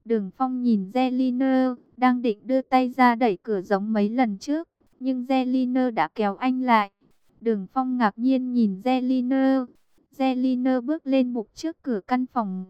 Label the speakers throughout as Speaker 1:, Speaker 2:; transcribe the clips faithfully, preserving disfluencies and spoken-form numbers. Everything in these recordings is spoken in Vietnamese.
Speaker 1: Đường Phong nhìn Zeliner, đang định đưa tay ra đẩy cửa giống mấy lần trước, nhưng Zeliner đã kéo anh lại. Đường Phong ngạc nhiên nhìn Zeliner. Zeliner bước lên bục trước cửa căn phòng.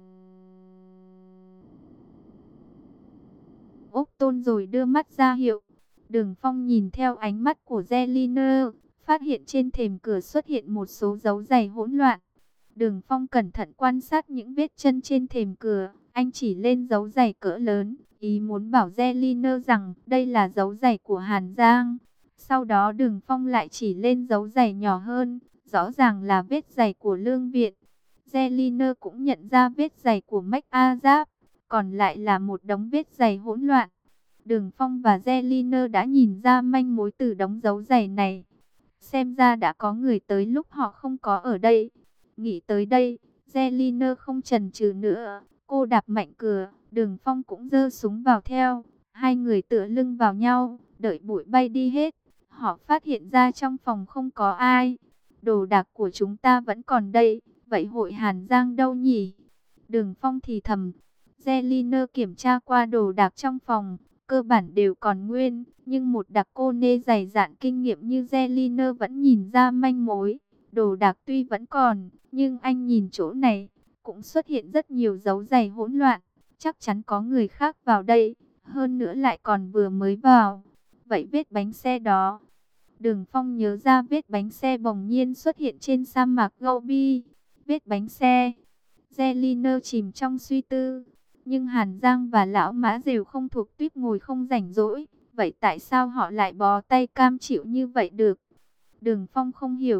Speaker 1: Ốc Tôn rồi đưa mắt ra hiệu. Đường Phong nhìn theo ánh mắt của Zeliner, phát hiện trên thềm cửa xuất hiện một số dấu giày hỗn loạn. Đường Phong cẩn thận quan sát những vết chân trên thềm cửa, anh chỉ lên dấu giày cỡ lớn, ý muốn bảo Zeliner rằng đây là dấu giày của Hàn Giang. Sau đó Đường Phong lại chỉ lên dấu giày nhỏ hơn, rõ ràng là vết giày của Lương Viện. Zeliner cũng nhận ra vết giày của Mách A Giáp, còn lại là một đống vết giày hỗn loạn. Đường Phong và Zeliner đã nhìn ra manh mối từ đống dấu giày này. Xem ra đã có người tới lúc họ không có ở đây. Nghĩ tới đây, Zeliner không chần chừ nữa. Cô đạp mạnh cửa, Đường Phong cũng giơ súng vào theo. Hai người tựa lưng vào nhau, đợi bụi bay đi hết. Họ phát hiện ra trong phòng không có ai. Đồ đạc của chúng ta vẫn còn đây. Vậy hội Hàn Giang đâu nhỉ? Đường Phong thì thầm. Zeliner kiểm tra qua đồ đạc trong phòng, cơ bản đều còn nguyên, nhưng một đặc cô nê dày dạn kinh nghiệm như Zeliner vẫn nhìn ra manh mối. Đồ đạc tuy vẫn còn, nhưng anh nhìn chỗ này, cũng xuất hiện rất nhiều dấu giày hỗn loạn. Chắc chắn có người khác vào đây, hơn nữa lại còn vừa mới vào. Vậy vết bánh xe đó? Đường Phong nhớ ra vết bánh xe bỗng nhiên xuất hiện trên sa mạc Gobi. Vết bánh xe. Zeliner chìm trong suy tư. Nhưng Hàn Giang và Lão Mã đều không thuộc tuýp ngồi không rảnh rỗi. Vậy tại sao họ lại bó tay cam chịu như vậy được? Đường Phong không hiểu.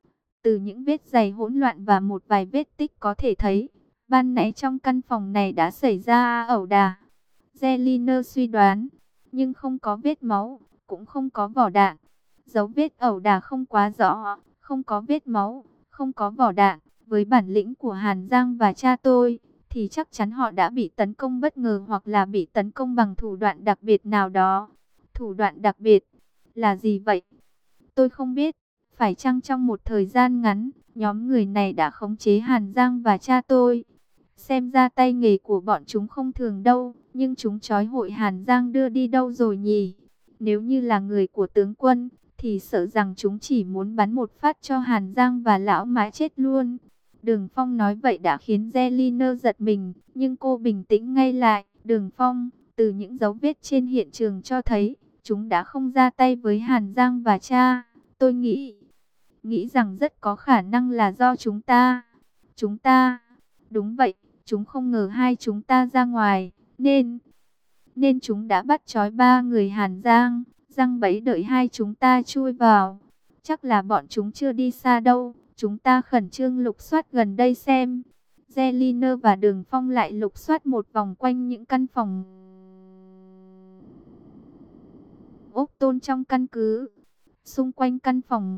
Speaker 1: Từ những vết giày hỗn loạn và một vài vết tích có thể thấy, ban nãy trong căn phòng này đã xảy ra ẩu đả. Zeliner suy đoán, nhưng không có vết máu, cũng không có vỏ đạn. Dấu vết ẩu đả không quá rõ, không có vết máu, không có vỏ đạn. Với bản lĩnh của Hàn Giang và cha tôi, thì chắc chắn họ đã bị tấn công bất ngờ hoặc là bị tấn công bằng thủ đoạn đặc biệt nào đó. Thủ đoạn đặc biệt là gì vậy? Tôi không biết. Phải chăng trong một thời gian ngắn, nhóm người này đã khống chế Hàn Giang và cha tôi? Xem ra tay nghề của bọn chúng không thường đâu, nhưng chúng trói hội Hàn Giang đưa đi đâu rồi nhỉ? Nếu như là người của tướng quân, thì sợ rằng chúng chỉ muốn bắn một phát cho Hàn Giang và Lão Mã chết luôn. Đường Phong nói vậy đã khiến Zeliner giật mình, nhưng cô bình tĩnh ngay lại. Đường Phong, từ những dấu vết trên hiện trường cho thấy, chúng đã không ra tay với Hàn Giang và cha. Tôi nghĩ, nghĩ rằng rất có khả năng là do chúng ta. Chúng ta, đúng vậy, chúng không ngờ hai chúng ta ra ngoài, nên, nên chúng đã bắt trói ba người Hàn Giang, giăng bẫy đợi hai chúng ta chui vào. Chắc là bọn chúng chưa đi xa đâu. Chúng ta khẩn trương lục soát gần đây xem. Zeliner và Đường Phong lại lục soát một vòng quanh những căn phòng ốc tôn trong căn cứ. Xung quanh căn phòng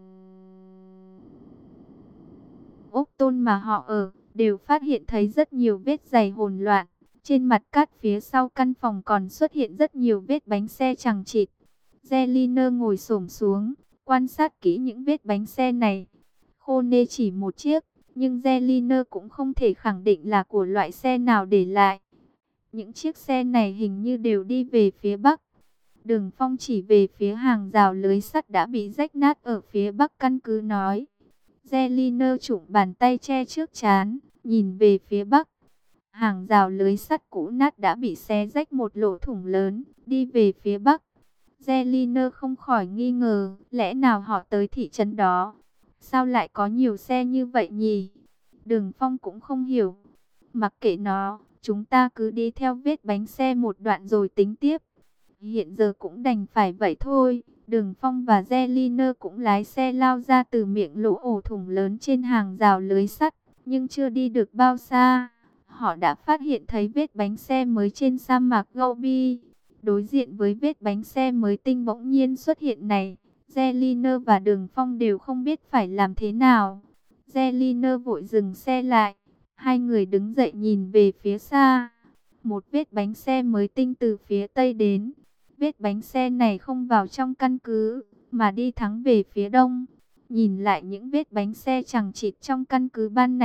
Speaker 1: ốc tôn mà họ ở, đều phát hiện thấy rất nhiều vết giày hỗn loạn. Trên mặt cát phía sau căn phòng còn xuất hiện rất nhiều vết bánh xe chằng chịt. Zeliner ngồi xổm xuống, quan sát kỹ những vết bánh xe này. Khô nê chỉ một chiếc, nhưng Zeliner cũng không thể khẳng định là của loại xe nào để lại. Những chiếc xe này hình như đều đi về phía bắc. Đường Phong chỉ về phía hàng rào lưới sắt đã bị rách nát ở phía bắc căn cứ nói. Zeliner trụng bàn tay che trước trán, nhìn về phía bắc. Hàng rào lưới sắt cũ nát đã bị xé rách một lỗ thủng lớn, đi về phía bắc. Zeliner không khỏi nghi ngờ, lẽ nào họ tới thị trấn đó? Sao lại có nhiều xe như vậy nhỉ? Đường Phong cũng không hiểu. Mặc kệ nó, chúng ta cứ đi theo vết bánh xe một đoạn rồi tính tiếp. Hiện giờ cũng đành phải vậy thôi. Đường Phong và Zeliner cũng lái xe lao ra từ miệng lỗ ổ thủng lớn trên hàng rào lưới sắt. Nhưng chưa đi được bao xa, họ đã phát hiện thấy vết bánh xe mới trên sa mạc Gobi. Đối diện với vết bánh xe mới tinh bỗng nhiên xuất hiện này, Zeliner và Đường Phong đều không biết phải làm thế nào. Zeliner vội dừng xe lại. Hai người đứng dậy nhìn về phía xa. Một vết bánh xe mới tinh từ phía tây đến. Vết bánh xe này không vào trong căn cứ, mà đi thẳng về phía đông. Nhìn lại những vết bánh xe chằng chịt trong căn cứ ban nãy,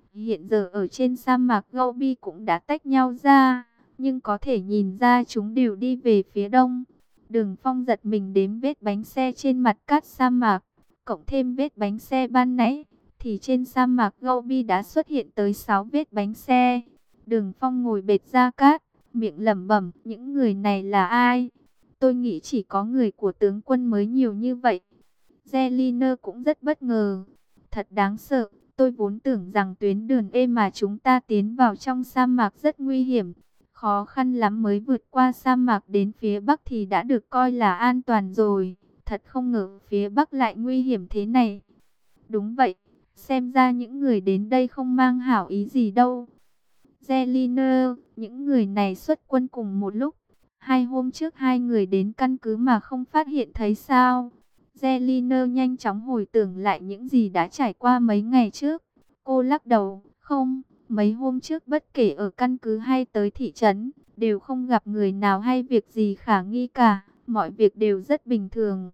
Speaker 1: Hiện giờ ở trên sa mạc Gobi cũng đã tách nhau ra, nhưng có thể nhìn ra chúng đều đi về phía đông. Đường Phong giật mình đếm vết bánh xe trên mặt cát sa mạc, cộng thêm vết bánh xe ban nãy, thì trên sa mạc Gobi đã xuất hiện tới sáu vết bánh xe. Đường Phong ngồi bệt ra cát, miệng lẩm bẩm, những người này là ai? Tôi nghĩ chỉ có người của tướng quân mới nhiều như vậy. Zelina cũng rất bất ngờ. Thật đáng sợ, tôi vốn tưởng rằng tuyến đường êm mà chúng ta tiến vào trong sa mạc rất nguy hiểm. Khó khăn lắm mới vượt qua sa mạc đến phía bắc thì đã được coi là an toàn rồi. Thật không ngờ phía bắc lại nguy hiểm thế này. Đúng vậy, xem ra những người đến đây không mang hảo ý gì đâu. Zelina, những người này xuất quân cùng một lúc. Hai hôm trước hai người đến căn cứ mà không phát hiện thấy sao? Zelina nhanh chóng hồi tưởng lại những gì đã trải qua mấy ngày trước. Cô lắc đầu, không, mấy hôm trước bất kể ở căn cứ hay tới thị trấn, đều không gặp người nào hay việc gì khả nghi cả, mọi việc đều rất bình thường.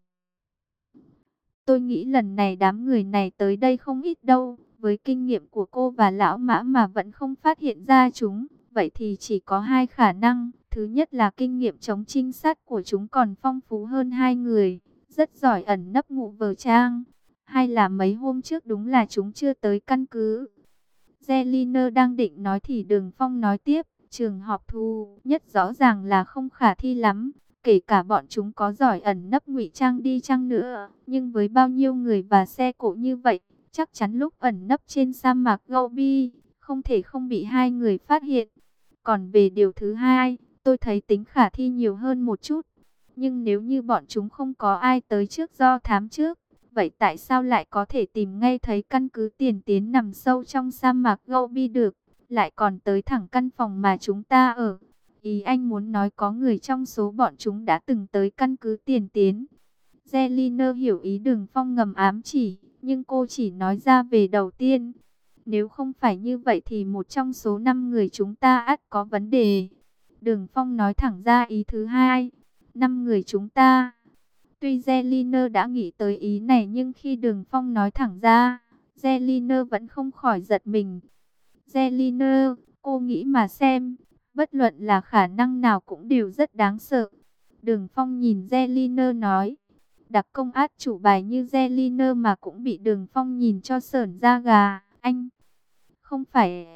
Speaker 1: Tôi nghĩ lần này đám người này tới đây không ít đâu, với kinh nghiệm của cô và lão Mã mà vẫn không phát hiện ra chúng, vậy thì chỉ có hai khả năng. Thứ nhất là kinh nghiệm chống trinh sát của chúng còn phong phú hơn hai người, rất giỏi ẩn nấp ngụ vờ trang. Hay là mấy hôm trước đúng là chúng chưa tới căn cứ. Zelina đang định nói thì Đường Phong nói tiếp, trường họp thu nhất rõ ràng là không khả thi lắm. Kể cả bọn chúng có giỏi ẩn nấp ngụy trang đi chăng nữa, nhưng với bao nhiêu người và xe cộ như vậy, chắc chắn lúc ẩn nấp trên sa mạc Gobi, không thể không bị hai người phát hiện. Còn về điều thứ hai, tôi thấy tính khả thi nhiều hơn một chút. Nhưng nếu như bọn chúng không có ai tới trước do thám trước, vậy tại sao lại có thể tìm ngay thấy căn cứ tiền tiến nằm sâu trong sa mạc Gobi được, lại còn tới thẳng căn phòng mà chúng ta ở? Ý anh muốn nói có người trong số bọn chúng đã từng tới căn cứ tiền tiến. Zelina hiểu ý Đường Phong ngầm ám chỉ, nhưng cô chỉ nói ra về đầu tiên. Nếu không phải như vậy thì một trong số năm người chúng ta ắt có vấn đề. Đường Phong nói thẳng ra ý thứ hai. Năm người chúng ta. Tuy Zelina đã nghĩ tới ý này nhưng khi Đường Phong nói thẳng ra, Zelina vẫn không khỏi giật mình. Zelina, cô nghĩ mà xem, bất luận là khả năng nào cũng đều rất đáng sợ. Đường Phong nhìn Zelina nói. Đặc công át chủ bài như Zelina mà cũng bị Đường Phong nhìn cho sởn da gà. Anh không phải...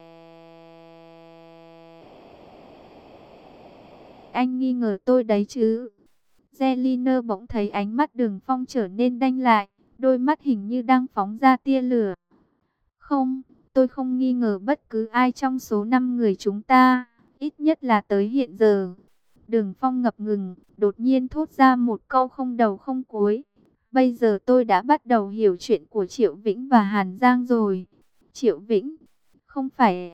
Speaker 1: Anh nghi ngờ tôi đấy chứ? Zelina bỗng thấy ánh mắt Đường Phong trở nên đanh lại, đôi mắt hình như đang phóng ra tia lửa. Không, tôi không nghi ngờ bất cứ ai trong số năm người chúng ta, ít nhất là tới hiện giờ. Đường Phong ngập ngừng, đột nhiên thốt ra một câu không đầu không cuối. Bây giờ tôi đã bắt đầu hiểu chuyện của Triệu Vĩnh và Hàn Giang rồi. Triệu Vĩnh, không phải...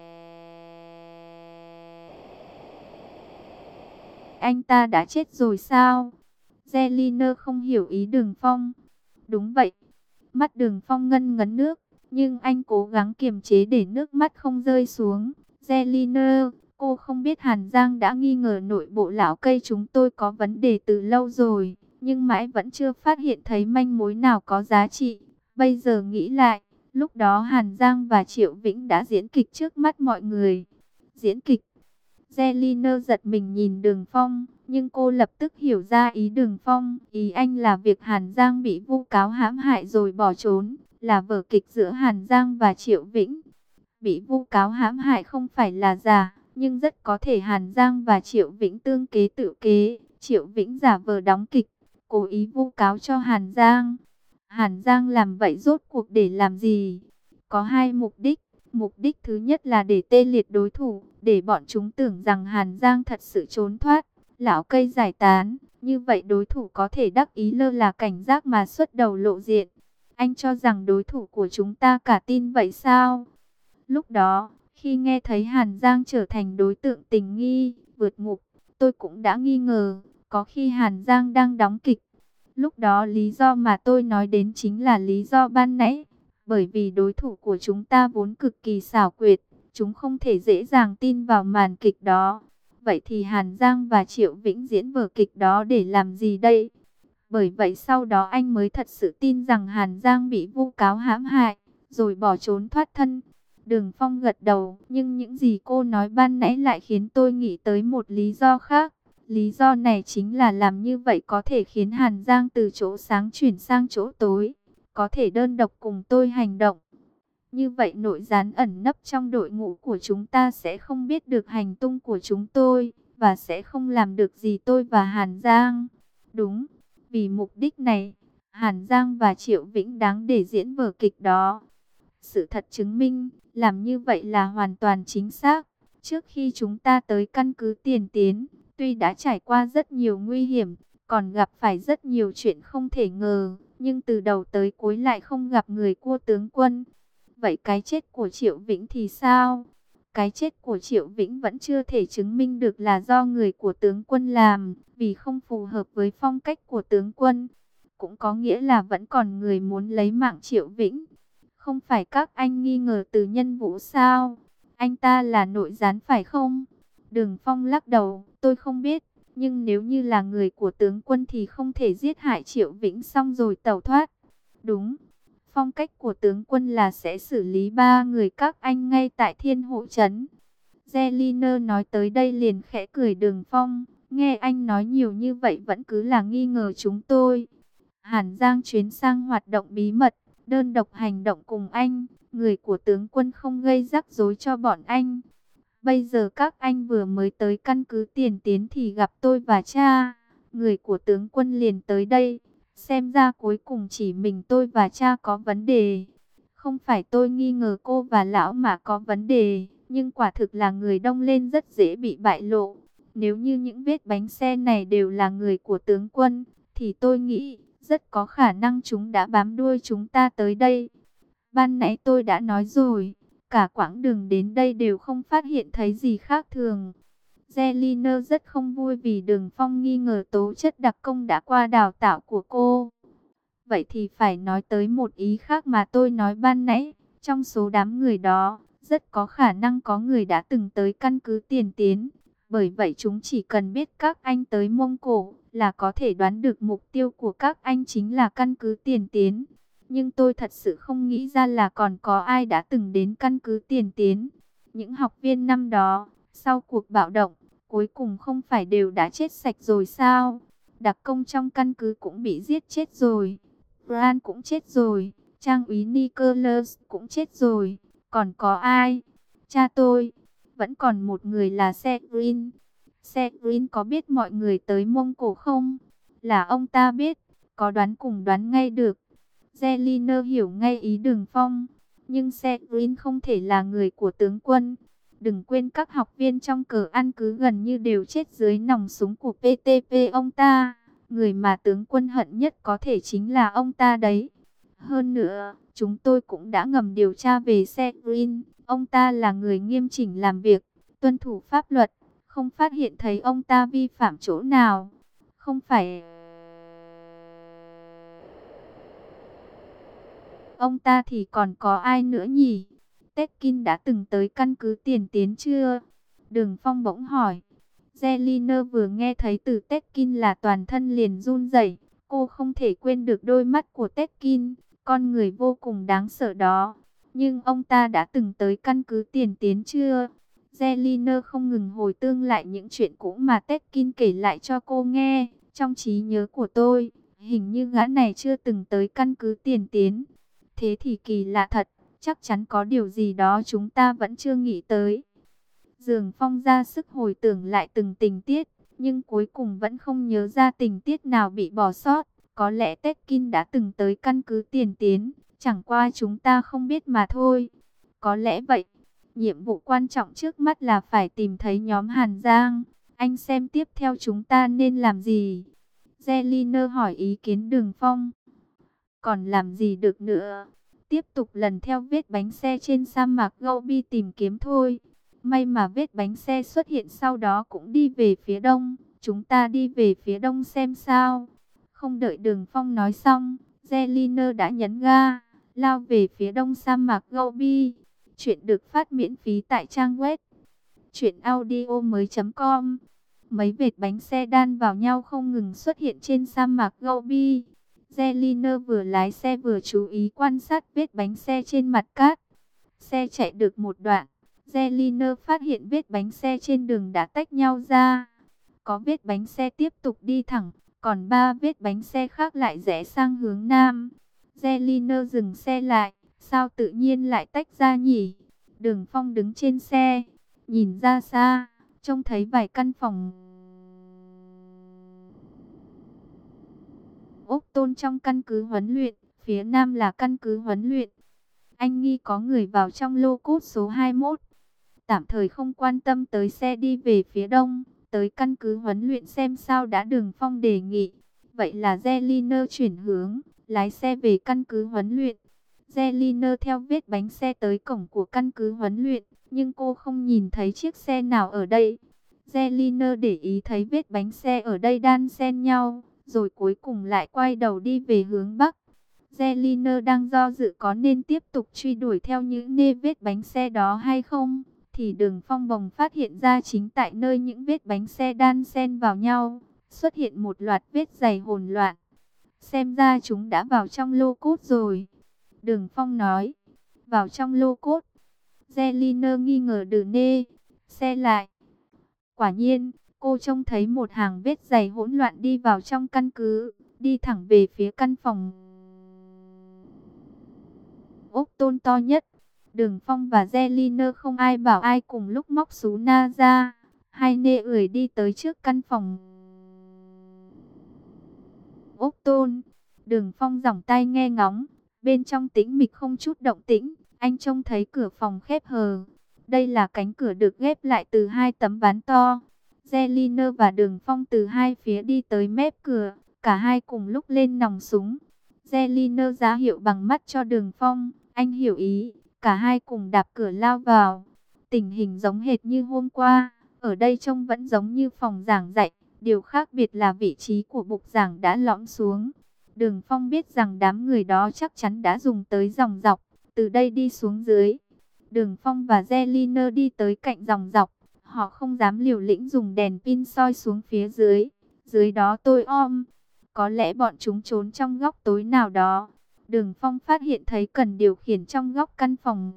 Speaker 1: Anh ta đã chết rồi sao? Zelina không hiểu ý Đường Phong. Đúng vậy. Mắt Đường Phong ngân ngấn nước, nhưng anh cố gắng kiềm chế để nước mắt không rơi xuống. Zelina, cô không biết Hàn Giang đã nghi ngờ nội bộ lão cây chúng tôi có vấn đề từ lâu rồi, nhưng mãi vẫn chưa phát hiện thấy manh mối nào có giá trị. Bây giờ nghĩ lại, lúc đó Hàn Giang và Triệu Vĩnh đã diễn kịch trước mắt mọi người. Diễn kịch? Zelina giật mình nhìn Đường Phong, nhưng cô lập tức hiểu ra ý Đường Phong. Ý anh là việc Hàn Giang bị vu cáo hãm hại rồi bỏ trốn, là vở kịch giữa Hàn Giang và Triệu Vĩnh. Bị vu cáo hãm hại không phải là giả, nhưng rất có thể Hàn Giang và Triệu Vĩnh tương kế tự kế. Triệu Vĩnh giả vờ đóng kịch, cố ý vu cáo cho Hàn Giang. Hàn Giang làm vậy rốt cuộc để làm gì? Có hai mục đích. Mục đích thứ nhất là để tê liệt đối thủ, để bọn chúng tưởng rằng Hàn Giang thật sự trốn thoát, lão cây giải tán. Như vậy đối thủ có thể đắc ý lơ là cảnh giác mà xuất đầu lộ diện. Anh cho rằng đối thủ của chúng ta cả tin vậy sao? Lúc đó, khi nghe thấy Hàn Giang trở thành đối tượng tình nghi, vượt ngục, tôi cũng đã nghi ngờ, có khi Hàn Giang đang đóng kịch. Lúc đó lý do mà tôi nói đến chính là lý do ban nãy. Bởi vì đối thủ của chúng ta vốn cực kỳ xảo quyệt, chúng không thể dễ dàng tin vào màn kịch đó. Vậy thì Hàn Giang và Triệu Vĩnh diễn vở kịch đó để làm gì đây? Bởi vậy sau đó anh mới thật sự tin rằng Hàn Giang bị vu cáo hãm hại, rồi bỏ trốn thoát thân. Đường Phong gật đầu, nhưng những gì cô nói ban nãy lại khiến tôi nghĩ tới một lý do khác. Lý do này chính là làm như vậy có thể khiến Hàn Giang từ chỗ sáng chuyển sang chỗ tối, có thể đơn độc cùng tôi hành động. Như vậy nội gián ẩn nấp trong đội ngũ của chúng ta sẽ không biết được hành tung của chúng tôi, và sẽ không làm được gì tôi và Hàn Giang. Đúng, vì mục đích này, Hàn Giang và Triệu Vĩnh đáng để diễn vở kịch đó. Sự thật chứng minh, làm như vậy là hoàn toàn chính xác. Trước khi chúng ta tới căn cứ Tiền Tiến, tuy đã trải qua rất nhiều nguy hiểm, còn gặp phải rất nhiều chuyện không thể ngờ, nhưng từ đầu tới cuối lại không gặp người của tướng quân. Vậy cái chết của Triệu Vĩnh thì sao? Cái chết của Triệu Vĩnh vẫn chưa thể chứng minh được là do người của tướng quân làm, vì không phù hợp với phong cách của tướng quân. Cũng có nghĩa là vẫn còn người muốn lấy mạng Triệu Vĩnh. Không phải các anh nghi ngờ Từ Nhân Vũ sao? Anh ta là nội gián phải không? Đường Phong lắc đầu, tôi không biết. Nhưng nếu như là người của tướng quân thì không thể giết hại Triệu Vĩnh xong rồi tẩu thoát. Đúng, phong cách của tướng quân là sẽ xử lý ba người các anh ngay tại Thiên Hộ Trấn. Zeliner nói tới đây liền khẽ cười. Đường Phong, nghe anh nói nhiều như vậy vẫn cứ là nghi ngờ chúng tôi. Hàn Giang chuyến sang hoạt động bí mật, đơn độc hành động cùng anh, người của tướng quân không gây rắc rối cho bọn anh. Bây giờ các anh vừa mới tới căn cứ Tiền Tiến thì gặp tôi và cha, người của tướng quân liền tới đây. Xem ra cuối cùng chỉ mình tôi và cha có vấn đề. Không phải tôi nghi ngờ cô và lão mà có vấn đề, nhưng quả thực là người đông lên rất dễ bị bại lộ. Nếu như những vết bánh xe này đều là người của tướng quân, thì tôi nghĩ rất có khả năng chúng đã bám đuôi chúng ta tới đây. Ban nãy tôi đã nói rồi, cả quãng đường đến đây đều không phát hiện thấy gì khác thường. Zeliner rất không vui vì Đường Phong nghi ngờ tố chất đặc công đã qua đào tạo của cô. Vậy thì phải nói tới một ý khác mà tôi nói ban nãy. Trong số đám người đó, rất có khả năng có người đã từng tới căn cứ Tiền Tiến. Bởi vậy chúng chỉ cần biết các anh tới Mông Cổ là có thể đoán được mục tiêu của các anh chính là căn cứ Tiền Tiến. Nhưng tôi thật sự không nghĩ ra là còn có ai đã từng đến căn cứ Tiền Tiến. Những học viên năm đó, sau cuộc bạo động, cuối cùng không phải đều đã chết sạch rồi sao? Đặc công trong căn cứ cũng bị giết chết rồi. Bran cũng chết rồi. Trang úy Nicholas cũng chết rồi. Còn có ai? Cha tôi. Vẫn còn một người là Severin. Severin có biết mọi người tới Mông Cổ không? Là ông ta biết. Có đoán cùng đoán ngay được. Zeliner hiểu ngay ý Đường Phong. Nhưng Severin không thể là người của tướng quân. Đừng quên các học viên trong cờ ăn cứ gần như đều chết dưới nòng súng của pê tê pê ông ta. Người mà tướng quân hận nhất có thể chính là ông ta đấy. Hơn nữa, chúng tôi cũng đã ngầm điều tra về Severin. Ông ta là người nghiêm chỉnh làm việc, tuân thủ pháp luật. Không phát hiện thấy ông ta vi phạm chỗ nào. Không phải... Ông ta thì còn có ai nữa nhỉ? Tekin đã từng tới căn cứ Tiền Tiến chưa? Đường Phong bỗng hỏi. Zeliner vừa nghe thấy từ Tekin là toàn thân liền run rẩy. Cô không thể quên được đôi mắt của Tekin, con người vô cùng đáng sợ đó. Nhưng ông ta đã từng tới căn cứ Tiền Tiến chưa? Zeliner không ngừng hồi tưởng lại những chuyện cũ mà Tekin kể lại cho cô nghe. Trong trí nhớ của tôi, hình như gã này chưa từng tới căn cứ Tiền Tiến. Thế thì kỳ lạ thật, chắc chắn có điều gì đó chúng ta vẫn chưa nghĩ tới. Dường Phong ra sức hồi tưởng lại từng tình tiết, nhưng cuối cùng vẫn không nhớ ra tình tiết nào bị bỏ sót. Có lẽ Tekin đã từng tới căn cứ Tiền Tiến, chẳng qua chúng ta không biết mà thôi. Có lẽ vậy, nhiệm vụ quan trọng trước mắt là phải tìm thấy nhóm Hàn Giang. Anh xem tiếp theo chúng ta nên làm gì? Zeliner hỏi ý kiến Đường Phong. Còn làm gì được nữa? Tiếp tục lần theo vết bánh xe trên sa mạc Gobi tìm kiếm thôi. May mà vết bánh xe xuất hiện sau đó cũng đi về phía đông. Chúng ta đi về phía đông xem sao. Không đợi Đường Phong nói xong, Zeliner đã nhấn ga, lao về phía đông sa mạc Gobi. Chuyện được phát miễn phí tại trang web truyện audio mới chấm com. Mấy vệt bánh xe đan vào nhau không ngừng xuất hiện trên sa mạc Gobi. Zeliner vừa lái xe vừa chú ý quan sát vết bánh xe trên mặt cát. Xe chạy được một đoạn, Zeliner phát hiện vết bánh xe trên đường đã tách nhau ra. Có vết bánh xe tiếp tục đi thẳng, còn ba vết bánh xe khác lại rẽ sang hướng nam. Zeliner dừng xe lại, sao tự nhiên lại tách ra nhỉ? Đường Phong đứng trên xe, nhìn ra xa, trông thấy vài căn phòng ốc tôn trong căn cứ huấn luyện, phía nam là căn cứ huấn luyện. Anh nghi có người vào trong lô cốt số hai mốt. Tạm thời không quan tâm tới xe đi về phía đông, tới căn cứ huấn luyện xem sao đã. Đường Phong đề nghị. Vậy là Zeliner chuyển hướng, lái xe về căn cứ huấn luyện. Zeliner theo vết bánh xe tới cổng của căn cứ huấn luyện, nhưng cô không nhìn thấy chiếc xe nào ở đây. Zeliner để ý thấy vết bánh xe ở đây đan xen nhau, rồi cuối cùng lại quay đầu đi về hướng bắc. Zeliner đang do dự có nên tiếp tục truy đuổi theo những nê vết bánh xe đó hay không, thì Đường Phong bỗng phát hiện ra chính tại nơi những vết bánh xe đan xen vào nhau, xuất hiện một loạt vết dày hỗn loạn. Xem ra chúng đã vào trong lô cốt rồi. Đường Phong nói, vào trong lô cốt. Zeliner nghi ngờ Đừ nê, xe lại. Quả nhiên, cô trông thấy một hàng vết dày hỗn loạn đi vào trong căn cứ, đi thẳng về phía căn phòng ốc tôn to nhất. Đường Phong và Zeliner không ai bảo ai cùng lúc móc sú na ra. Hai nê ưỡi đi tới trước căn phòng ốc tôn. Đường Phong giỏng tai nghe ngóng. Bên trong tĩnh mịch không chút động tĩnh. Anh trông thấy cửa phòng khép hờ. Đây là cánh cửa được ghép lại từ hai tấm ván to. Zeliner và Đường Phong từ hai phía đi tới mép cửa. Cả hai cùng lúc lên nòng súng. Zeliner ra hiệu bằng mắt cho Đường Phong. Anh hiểu ý. Cả hai cùng đạp cửa lao vào. Tình hình giống hệt như hôm qua. Ở đây trông vẫn giống như phòng giảng dạy. Điều khác biệt là vị trí của bục giảng đã lõm xuống. Đường Phong biết rằng đám người đó chắc chắn đã dùng tới dòng dọc. Từ đây đi xuống dưới. Đường Phong và Zeliner đi tới cạnh dòng dọc. Họ không dám liều lĩnh dùng đèn pin soi xuống phía dưới. Dưới đó tối om. Có lẽ bọn chúng trốn trong góc tối nào đó. Đường Phong phát hiện thấy cần điều khiển trong góc căn phòng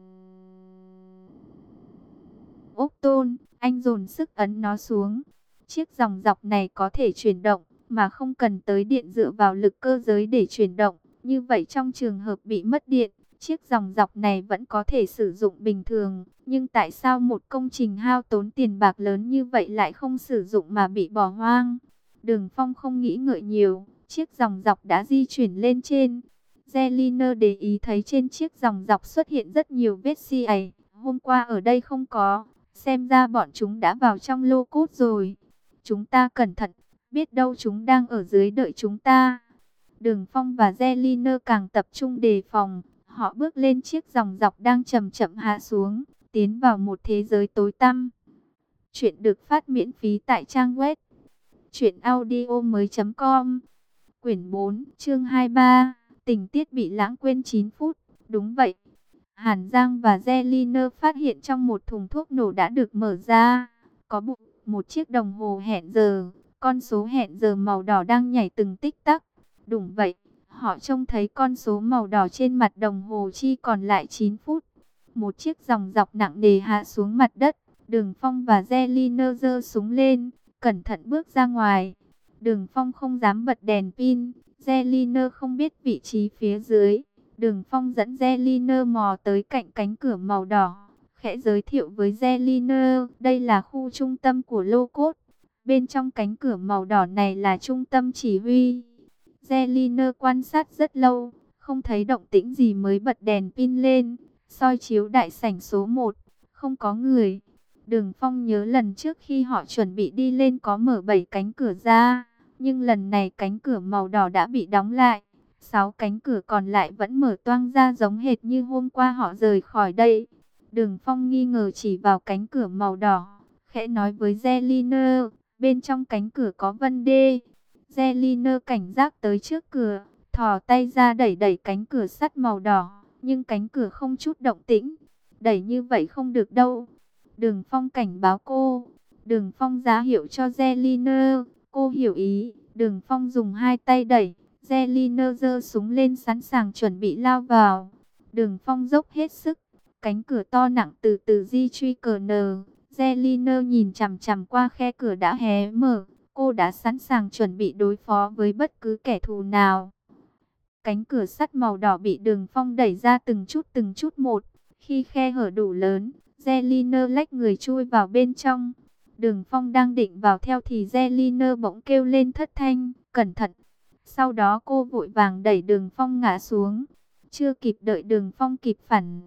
Speaker 1: ốc tôn. Anh dồn sức ấn nó xuống. Chiếc dòng dọc này có thể chuyển động, mà không cần tới điện dựa vào lực cơ giới để chuyển động. Như vậy trong trường hợp bị mất điện, chiếc dòng dọc này vẫn có thể sử dụng bình thường. Nhưng tại sao một công trình hao tốn tiền bạc lớn như vậy lại không sử dụng mà bị bỏ hoang? Đường Phong không nghĩ ngợi nhiều, chiếc dòng dọc đã di chuyển lên trên. Zeliner để ý thấy trên chiếc dòng dọc xuất hiện rất nhiều vết xi ẩy. Hôm qua ở đây không có, xem ra bọn chúng đã vào trong lô cốt rồi. Chúng ta cẩn thận, biết đâu chúng đang ở dưới đợi chúng ta. Đường Phong và Zeliner càng tập trung đề phòng. Họ bước lên chiếc dòng dọc đang chậm chậm hạ xuống, tiến vào một thế giới tối tăm. Chuyện được phát miễn phí tại trang web truyện audio mới chấm com. Quyển bốn, chương hai mươi ba. Tình tiết bị lãng quên chín phút. Đúng vậy. Hàn Giang và Zeliner phát hiện trong một thùng thuốc nổ đã được mở ra. Có bụng, một chiếc đồng hồ hẹn giờ. Con số hẹn giờ màu đỏ đang nhảy từng tích tắc. Đúng vậy. Họ trông thấy con số màu đỏ trên mặt đồng hồ chi còn lại chín phút. Một chiếc dòng dọc nặng nề hạ xuống mặt đất. Đường Phong và Zeliner giơ súng lên, cẩn thận bước ra ngoài. Đường Phong không dám bật đèn pin. Zeliner không biết vị trí phía dưới. Đường Phong dẫn Zeliner mò tới cạnh cánh cửa màu đỏ. Khẽ giới thiệu với Zeliner, đây là khu trung tâm của lô cốt. Bên trong cánh cửa màu đỏ này là trung tâm chỉ huy. Zeliner quan sát rất lâu, không thấy động tĩnh gì mới bật đèn pin lên. Soi chiếu đại sảnh số một, không có người. Đường Phong nhớ lần trước khi họ chuẩn bị đi lên có mở bảy cánh cửa ra. Nhưng lần này cánh cửa màu đỏ đã bị đóng lại. Sáu cánh cửa còn lại vẫn mở toang ra giống hệt như hôm qua họ rời khỏi đây. Đường Phong nghi ngờ chỉ vào cánh cửa màu đỏ. Khẽ nói với Zeliner, bên trong cánh cửa có vấn đề. Zeliner cảnh giác tới trước cửa, thò tay ra đẩy đẩy cánh cửa sắt màu đỏ. Nhưng cánh cửa không chút động tĩnh. Đẩy như vậy không được đâu. Đường Phong cảnh báo cô. Đường Phong giá hiệu cho Zeliner. Cô hiểu ý. Đường Phong dùng hai tay đẩy. Zeliner giơ súng lên sẵn sàng chuẩn bị lao vào. Đường Phong dốc hết sức. Cánh cửa to nặng từ từ di truy cờ nờ. Zelina nhìn chằm chằm qua khe cửa đã hé mở. Cô đã sẵn sàng chuẩn bị đối phó với bất cứ kẻ thù nào. Cánh cửa sắt màu đỏ bị Đường Phong đẩy ra từng chút từng chút một. Khi khe hở đủ lớn, Zelina lách người chui vào bên trong. Đường Phong đang định vào theo thì Zelina bỗng kêu lên thất thanh, cẩn thận. Sau đó cô vội vàng đẩy Đường Phong ngã xuống. Chưa kịp đợi Đường Phong kịp phản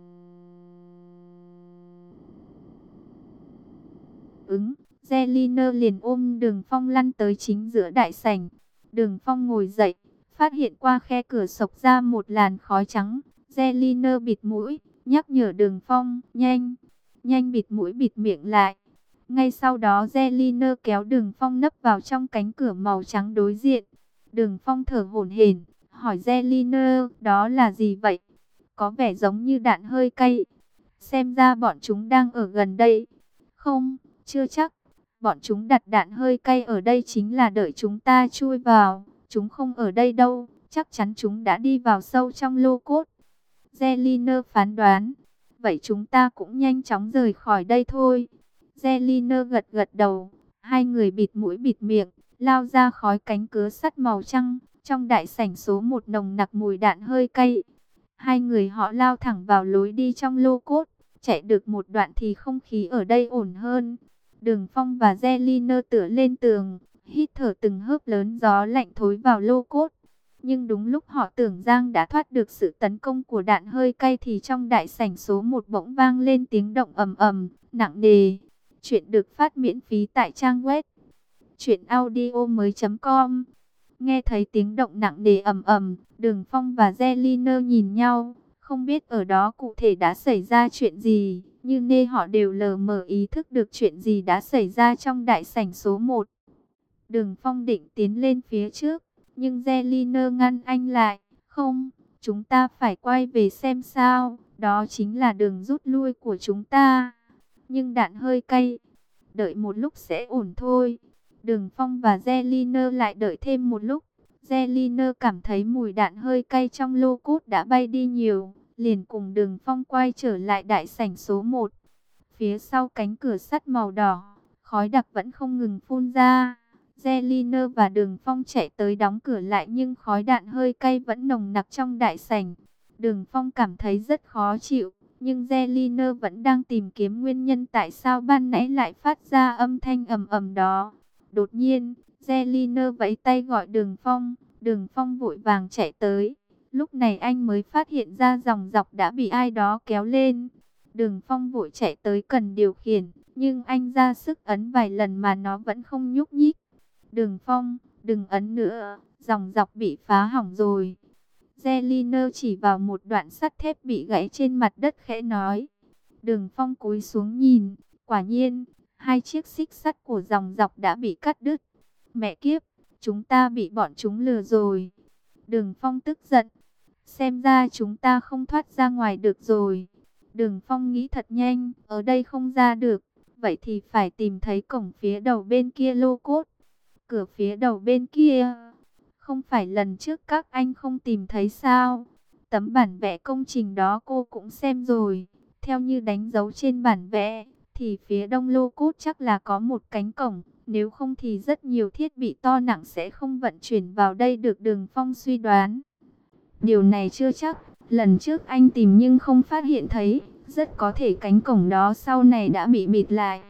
Speaker 1: ứng, Zelina liền ôm Đường Phong lăn tới chính giữa đại sảnh. Đường Phong ngồi dậy, phát hiện qua khe cửa xộc ra một làn khói trắng. Zelina bịt mũi, nhắc nhở Đường Phong, nhanh, nhanh bịt mũi bịt miệng lại. Ngay sau đó Zelina kéo Đường Phong nấp vào trong cánh cửa màu trắng đối diện. Đường Phong thở hổn hển, hỏi Zelina, đó là gì vậy? Có vẻ giống như đạn hơi cay. Xem ra bọn chúng đang ở gần đây. Không, chưa chắc. Bọn chúng đặt đạn hơi cay ở đây chính là đợi chúng ta chui vào. Chúng không ở đây đâu, chắc chắn chúng đã đi vào sâu trong lô cốt. Zelina phán đoán. Vậy chúng ta cũng nhanh chóng rời khỏi đây thôi. Zelina gật gật đầu. Hai người bịt mũi bịt miệng, lao ra khói cánh cửa sắt màu trắng. Trong đại sảnh số một nồng nặc mùi đạn hơi cay. Hai người họ lao thẳng vào lối đi trong lô cốt. Chạy được một đoạn thì không khí ở đây ổn hơn. Đường Phong và Zelina tựa lên tường, hít thở từng hớp lớn gió lạnh thối vào lô cốt. Nhưng đúng lúc họ tưởng Giang đã thoát được sự tấn công của đạn hơi cay thì trong đại sảnh số một bỗng vang lên tiếng động ầm ầm, nặng nề. Chuyện được phát miễn phí tại trang web truyện audio mới chấm com. Nghe thấy tiếng động nặng nề ầm ầm, Đường Phong và Zelina nhìn nhau, không biết ở đó cụ thể đã xảy ra chuyện gì, như nê họ đều lờ mờ ý thức được chuyện gì đã xảy ra trong đại sảnh số một. Đường Phong định tiến lên phía trước, nhưng Zelina ngăn anh lại. Không, chúng ta phải quay về xem sao, đó chính là đường rút lui của chúng ta. Nhưng đạn hơi cay, đợi một lúc sẽ ổn thôi. Đường Phong và Zelina lại đợi thêm một lúc. Zelina cảm thấy mùi đạn hơi cay trong lô cốt đã bay đi nhiều, liền cùng Đường Phong quay trở lại đại sảnh số một. Phía sau cánh cửa sắt màu đỏ, khói đặc vẫn không ngừng phun ra. Zelina và Đường Phong chạy tới đóng cửa lại nhưng khói đạn hơi cay vẫn nồng nặc trong đại sảnh. Đường Phong cảm thấy rất khó chịu, nhưng Zelina vẫn đang tìm kiếm nguyên nhân tại sao ban nãy lại phát ra âm thanh ầm ầm đó. Đột nhiên, Zelina vẫy tay gọi Đường Phong, Đường Phong vội vàng chạy tới. Lúc này anh mới phát hiện ra dòng dọc đã bị ai đó kéo lên. Đường Phong vội chạy tới cần điều khiển, nhưng anh ra sức ấn vài lần mà nó vẫn không nhúc nhích. Đường Phong, đừng ấn nữa, dòng dọc bị phá hỏng rồi. Zelina chỉ vào một đoạn sắt thép bị gãy trên mặt đất khẽ nói. Đường Phong cúi xuống nhìn, quả nhiên, hai chiếc xích sắt của dòng dọc đã bị cắt đứt. Mẹ kiếp, chúng ta bị bọn chúng lừa rồi. Đường Phong tức giận, xem ra chúng ta không thoát ra ngoài được rồi. Đường Phong nghĩ thật nhanh, ở đây không ra được, vậy thì phải tìm thấy cổng phía đầu bên kia lô cốt. Cửa phía đầu bên kia, không phải lần trước các anh không tìm thấy sao? Tấm bản vẽ công trình đó cô cũng xem rồi. Theo như đánh dấu trên bản vẽ, thì phía đông lô cốt chắc là có một cánh cổng. Nếu không thì rất nhiều thiết bị to nặng sẽ không vận chuyển vào đây được, Đường Phong suy đoán. Điều này chưa chắc, lần trước anh tìm nhưng không phát hiện thấy. Rất có thể cánh cổng đó sau này đã bị bịt lại.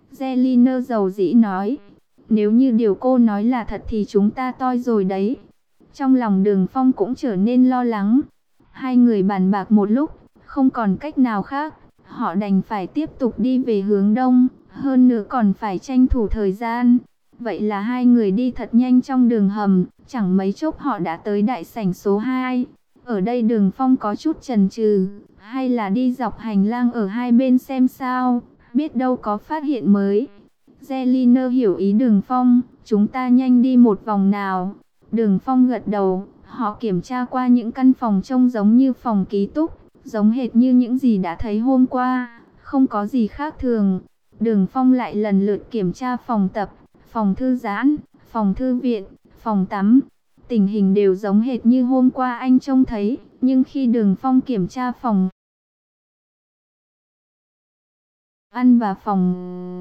Speaker 1: Zelina dầu dĩ nói. Nếu như điều cô nói là thật thì chúng ta toi rồi đấy. Trong lòng Đường Phong cũng trở nên lo lắng. Hai người bàn bạc một lúc, không còn cách nào khác. Họ đành phải tiếp tục đi về hướng đông, hơn nữa còn phải tranh thủ thời gian. Vậy là hai người đi thật nhanh trong đường hầm, chẳng mấy chốc họ đã tới đại sảnh số hai. Ở đây Đường Phong có chút chần chừ, hay là đi dọc hành lang ở hai bên xem sao, biết đâu có phát hiện mới. Zelina hiểu ý Đường Phong, chúng ta nhanh đi một vòng nào. Đường Phong gật đầu, họ kiểm tra qua những căn phòng trông giống như phòng ký túc, giống hệt như những gì đã thấy hôm qua, không có gì khác thường. Đường Phong lại lần lượt kiểm tra phòng tập, phòng thư giãn, phòng thư viện, phòng tắm. Tình hình đều giống hệt như hôm qua anh trông thấy, nhưng khi Đường Phong kiểm tra phòng ăn và phòng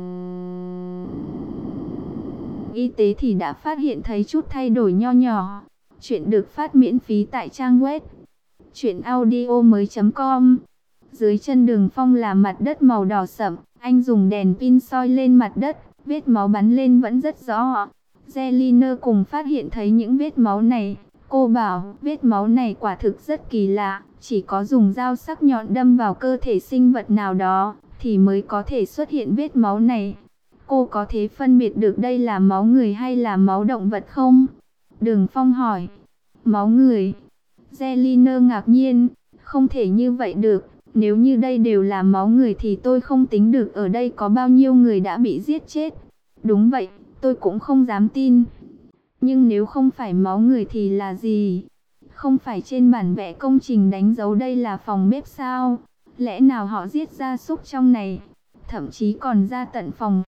Speaker 1: y tế thì đã phát hiện thấy chút thay đổi nho nhỏ. Chuyện được phát miễn phí tại trang web truyện audio mới chấm com. Dưới chân Đường Phong là mặt đất màu đỏ sẫm, anh dùng đèn pin soi lên mặt đất, vết máu bắn lên vẫn rất rõ. Zelina cùng phát hiện thấy những vết máu này, cô bảo vết máu này quả thực rất kỳ lạ, chỉ có dùng dao sắc nhọn đâm vào cơ thể sinh vật nào đó thì mới có thể xuất hiện vết máu này. Cô có thể phân biệt được đây là máu người hay là máu động vật không? Đường Phong hỏi. Máu người. Zelina ngạc nhiên, không thể như vậy được. Nếu như đây đều là máu người thì tôi không tính được ở đây có bao nhiêu người đã bị giết chết. Đúng vậy, tôi cũng không dám tin. Nhưng nếu không phải máu người thì là gì? Không phải trên bản vẽ công trình đánh dấu đây là phòng bếp sao? Lẽ nào họ giết gia súc trong này? Thậm chí còn ra tận phòng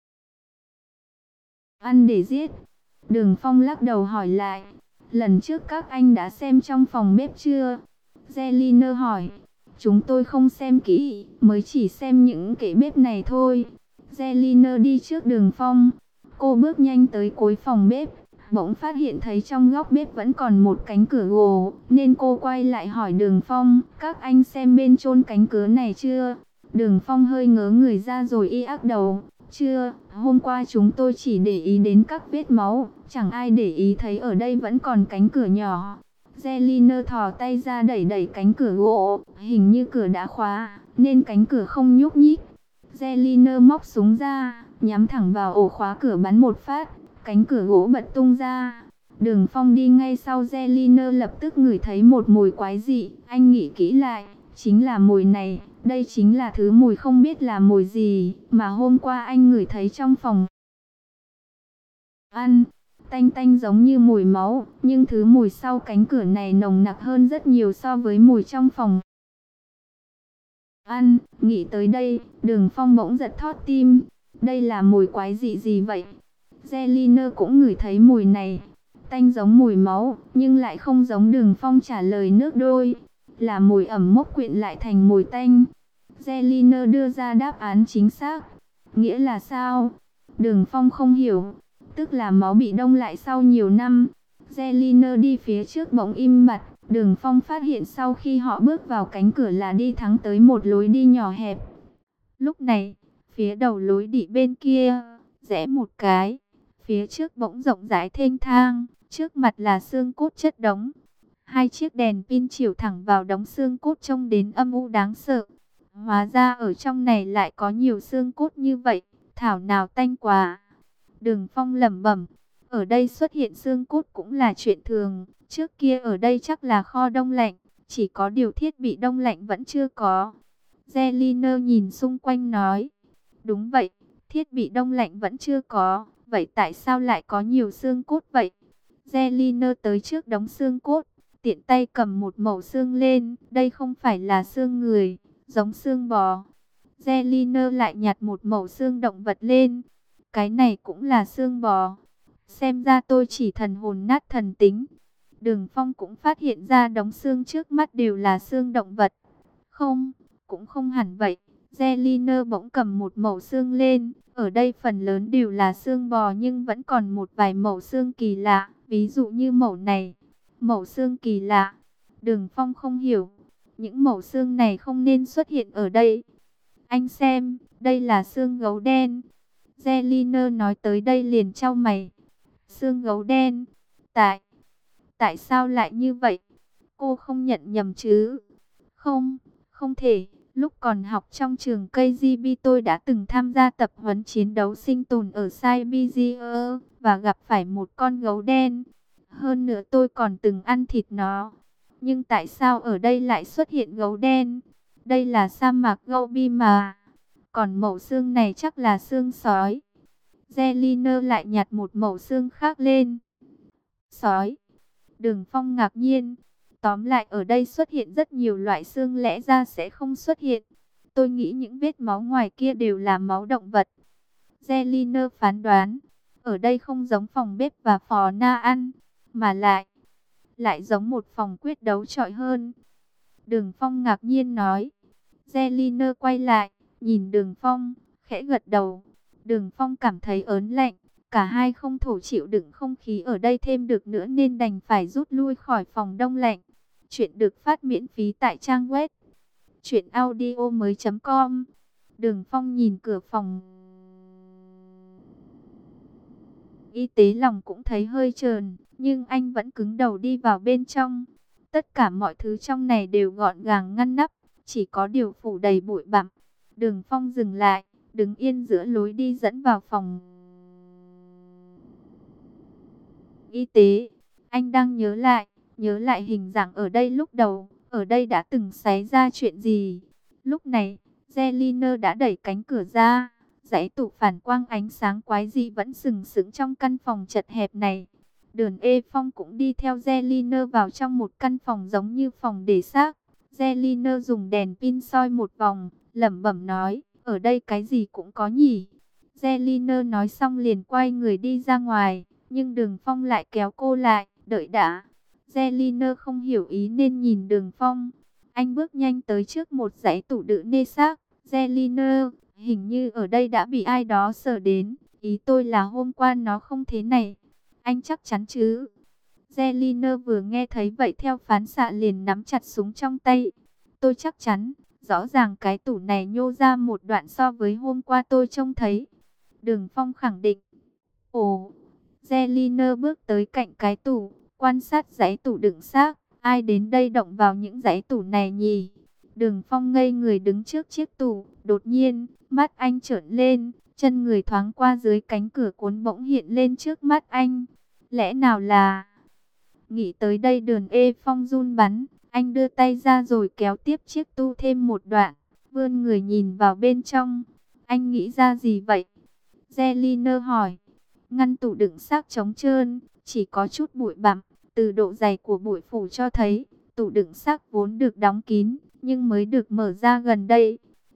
Speaker 1: ăn để giết. Đường Phong lắc đầu hỏi lại. Lần trước các anh đã xem trong phòng bếp chưa? Zelina hỏi. Chúng tôi không xem kỹ, mới chỉ xem những cái bếp này thôi. Zelina đi trước Đường Phong. Cô bước nhanh tới cuối phòng bếp, bỗng phát hiện thấy trong góc bếp vẫn còn một cánh cửa gỗ, nên cô quay lại hỏi Đường Phong, các anh xem bên chôn cánh cửa này chưa? Đường Phong hơi ngớ người ra rồi y ác đầu, chưa, hôm qua chúng tôi chỉ để ý đến các vết máu, chẳng ai để ý thấy ở đây vẫn còn cánh cửa nhỏ. Zelina thò tay ra đẩy đẩy cánh cửa gỗ, hình như cửa đã khóa, nên cánh cửa không nhúc nhích. Zelina móc súng ra, nhắm thẳng vào ổ khóa cửa bắn một phát, cánh cửa gỗ bật tung ra. Đường Phong đi ngay sau Zelina lập tức ngửi thấy một mùi quái dị, anh nghĩ kỹ lại, chính là mùi này, đây chính là thứ mùi không biết là mùi gì, mà hôm qua anh ngửi thấy trong phòng ăn. Tanh tanh giống như mùi máu, nhưng thứ mùi sau cánh cửa này nồng nặc hơn rất nhiều so với mùi trong phòng ăn. Nghĩ tới đây, Đường Phong bỗng giật thót tim. Đây là mùi quái dị gì vậy? Zelina cũng ngửi thấy mùi này. Tanh giống mùi máu, nhưng lại không giống. Đường Phong trả lời nước đôi. Là mùi ẩm mốc quyện lại thành mùi tanh. Zelina đưa ra đáp án chính xác. Nghĩa là sao? Đường Phong không hiểu. Tức là máu bị đông lại sau nhiều năm. Zelina đi phía trước bỗng im bặt. Đường Phong phát hiện sau khi họ bước vào cánh cửa là đi thẳng tới một lối đi nhỏ hẹp. Lúc này, phía đầu lối đi bên kia, rẽ một cái, phía trước bỗng rộng rãi thênh thang, trước mặt là xương cốt chất đống. Hai chiếc đèn pin chiếu thẳng vào đống xương cốt trông đến âm u đáng sợ. Hóa ra ở trong này lại có nhiều xương cốt như vậy, thảo nào tanh quá. Đường Phong lẩm bẩm, ở đây xuất hiện xương cốt cũng là chuyện thường, trước kia ở đây chắc là kho đông lạnh, chỉ có điều thiết bị đông lạnh vẫn chưa có. Zelina nhìn xung quanh nói, đúng vậy, thiết bị đông lạnh vẫn chưa có, vậy tại sao lại có nhiều xương cốt vậy? Zelina tới trước đống xương cốt, tiện tay cầm một mẩu xương lên, đây không phải là xương người, giống xương bò. Zelina lại nhặt một mẩu xương động vật lên, cái này cũng là xương bò. Xem ra tôi chỉ thần hồn nát thần tính. Đường Phong cũng phát hiện ra đống xương trước mắt đều là xương động vật. Không, cũng không hẳn vậy. Zelina bỗng cầm một mẩu xương lên. Ở đây phần lớn đều là xương bò nhưng vẫn còn một vài mẩu xương kỳ lạ. Ví dụ như mẩu này. Mẩu xương kỳ lạ. Đường Phong không hiểu. Những mẩu xương này không nên xuất hiện ở đây. Anh xem, đây là xương gấu đen. Zelina nói tới đây liền chau mày. Xương gấu đen. Tại, tại sao lại như vậy? Cô không nhận nhầm chứ? Không, không thể. Lúc còn học trong trường ca giê bê tôi đã từng tham gia tập huấn chiến đấu sinh tồn ở Siberia và gặp phải một con gấu đen. Hơn nữa tôi còn từng ăn thịt nó. Nhưng tại sao ở đây lại xuất hiện gấu đen? Đây là sa mạc Gobi mà. Còn mẩu xương này chắc là xương sói. Zelina lại nhặt một mẩu xương khác lên. Sói. Đường Phong ngạc nhiên. Tóm lại ở đây xuất hiện rất nhiều loại xương lẽ ra sẽ không xuất hiện. Tôi nghĩ những vết máu ngoài kia đều là máu động vật. Zelina phán đoán. Ở đây không giống phòng bếp và phò na ăn. Mà lại. Lại giống một phòng quyết đấu trọi hơn. Đường Phong ngạc nhiên nói. Zelina quay lại. Nhìn Đường Phong. khẽ gật đầu. Đường Phong cảm thấy ớn lạnh. Cả hai không thổ chịu đựng không khí ở đây thêm được nữa nên đành phải rút lui khỏi phòng đông lạnh. Chuyện được phát miễn phí tại trang web truyện audio mới chấm com. Đường Phong nhìn cửa phòng y tế, lòng cũng thấy hơi chờn, nhưng anh vẫn cứng đầu đi vào bên trong. Tất cả mọi thứ trong này đều gọn gàng ngăn nắp, chỉ có điều phủ đầy bụi bặm. Đường Phong dừng lại, đứng yên giữa lối đi dẫn vào phòng y tế. Anh đang nhớ lại, nhớ lại hình dạng ở đây lúc đầu, ở đây đã từng xảy ra chuyện gì. Lúc này, Zelina đã đẩy cánh cửa ra, dãy tủ phản quang ánh sáng quái dị vẫn sừng sững trong căn phòng chật hẹp này. Đường Ê Phong cũng đi theo Zelina vào trong một căn phòng giống như phòng để xác. Zelina dùng đèn pin soi một vòng, lẩm bẩm nói, ở đây cái gì cũng có nhỉ. Zelina nói xong liền quay người đi ra ngoài, nhưng Đường Phong lại kéo cô lại, đợi đã. Zelina không hiểu ý nên nhìn Đường Phong. Anh bước nhanh tới trước một dãy tủ đựng nê xác. Zelina, hình như ở đây đã bị ai đó sờ đến. Ý tôi là hôm qua nó không thế này. Anh chắc chắn chứ? Zelina vừa nghe thấy vậy theo phán xạ liền nắm chặt súng trong tay. Tôi chắc chắn, rõ ràng cái tủ này nhô ra một đoạn so với hôm qua tôi trông thấy. Đường Phong khẳng định. Ồ, Zelina bước tới cạnh cái tủ, quan sát dãy tủ đựng xác. Ai đến đây động vào những dãy tủ này nhỉ? Đường Phong ngây người đứng trước chiếc tủ, đột nhiên, mắt anh trợn lên, chân người thoáng qua dưới cánh cửa cuốn bỗng hiện lên trước mắt anh. Lẽ nào là... Nghĩ tới đây Đường Ê Phong run bắn, anh đưa tay ra rồi kéo tiếp chiếc tu thêm một đoạn, vươn người nhìn vào bên trong. Anh nghĩ ra gì vậy? Zelina hỏi. Ngăn tủ đựng xác trống trơn, chỉ có chút bụi bặm, từ độ dày của bụi phủ cho thấy, tủ đựng xác vốn được đóng kín, nhưng mới được mở ra gần đây.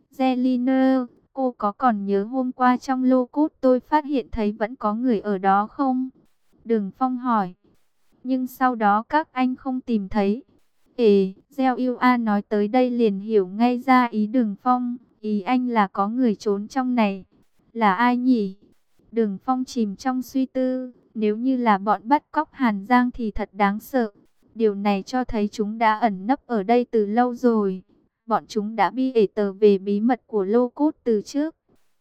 Speaker 1: Zelina, cô có còn nhớ hôm qua trong lô cốt tôi phát hiện thấy vẫn có người ở đó không? Đường Phong hỏi. Nhưng sau đó các anh không tìm thấy. Ê, Gieo Yêu A nói tới đây liền hiểu ngay ra ý Đường Phong. Ý anh là có người trốn trong này. Là ai nhỉ? Đường Phong chìm trong suy tư. Nếu như là bọn bắt cóc Hàn Giang thì thật đáng sợ. Điều này cho thấy chúng đã ẩn nấp ở đây từ lâu rồi. Bọn chúng đã bi ể tờ về bí mật của lô cốt từ trước.